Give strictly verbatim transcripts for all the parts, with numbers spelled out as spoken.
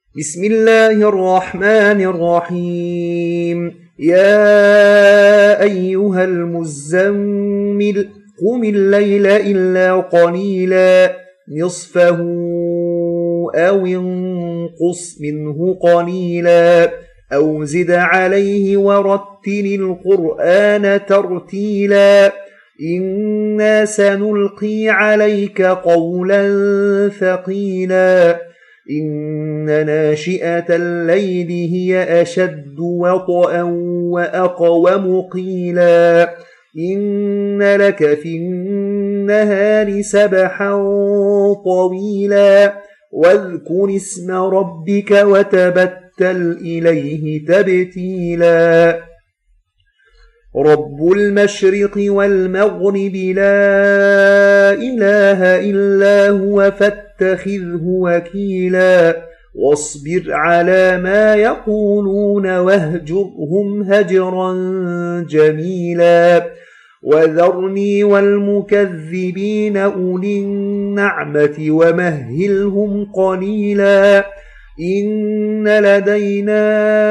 بسم الله الرحمن الرحيم. يا أيها المزمل قم الليل إلا قليلا نصفه أو انقص منه قليلا أو زد عليه ورتل القرآن ترتيلا إنا سنلقي عليك قولا ثقيلا إن ناشئة الليل هي أشد وطئا وأقوم قيلا إن لك في النهار سبحا طويلا واذكر اسم ربك وتبتل إليه تبتيلا رب المشرق والمغرب لا إله إلا هو فاتخذه وكيلا واصبر على ما يقولون واهجرهم هجرا جميلا وذرني والمكذبين أولي النعمة ومهلهم قليلا إن لدينا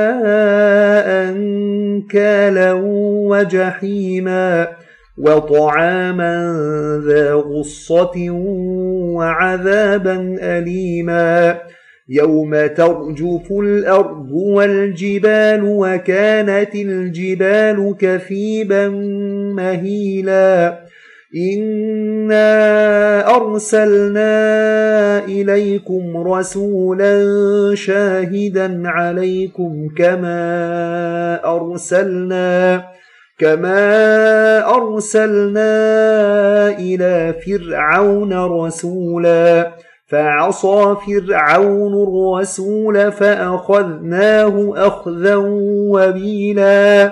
أنكالا وجحيما وطعاما ذا غصة وعذابا أليما يوم ترجف الأرض والجبال وكانت الجبال كثيبا مهيلا إنا أرسلنا إليكم رسولا شاهدا عليكم كما أرسلنا كما أرسلنا إلى فرعون رسولا فعصى فرعون الرسول فأخذناه أخذا وبيلا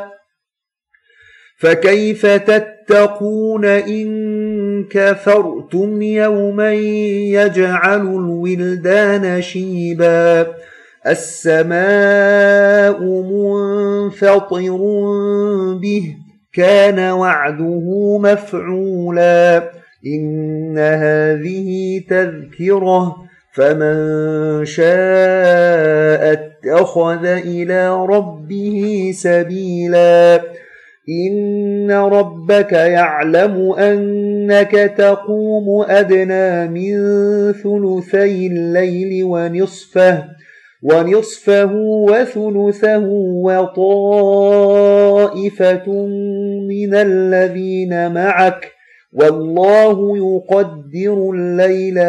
فكيف تتقون إن كفرتم يوما يجعل الولدان شيبا السماء منفطر به كان وعده مفعولا إن هذه تذكرة فمن شاء اتخذ إلى ربه سبيلا إن ربك يعلم أنك تقوم أدنى من ثلثي الليل ونصفه ونصفه وثلثه وطائفة من الذين معك والله يقدر الليل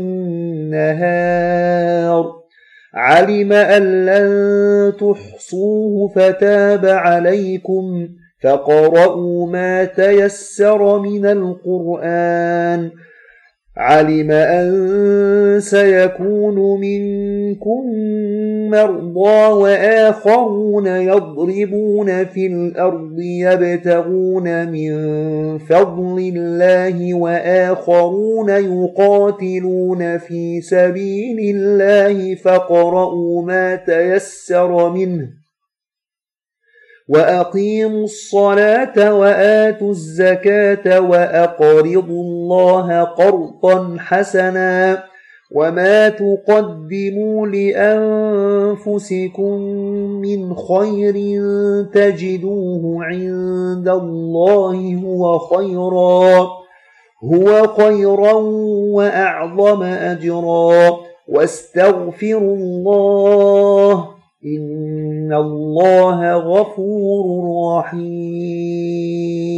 والنهار علم أن لن تحصوه فتاب عليكم فقرؤوا ما تيسر من القرآن علم أن سيكون منكم مرضى وآخرون يضربون في الأرض يبتغون من فضل الله وآخرون يقاتلون في سبيل الله فقرؤوا ما تيسر منه وأقيموا الصلاة وآتوا الزكاة وأقرضوا الله قرضا حسنا وما تقدموا لأنفسكم من خير تجدوه عند الله هو خيرا هو خيرا وأعظم أجرا واستغفروا الله إن الله غفور رحيم.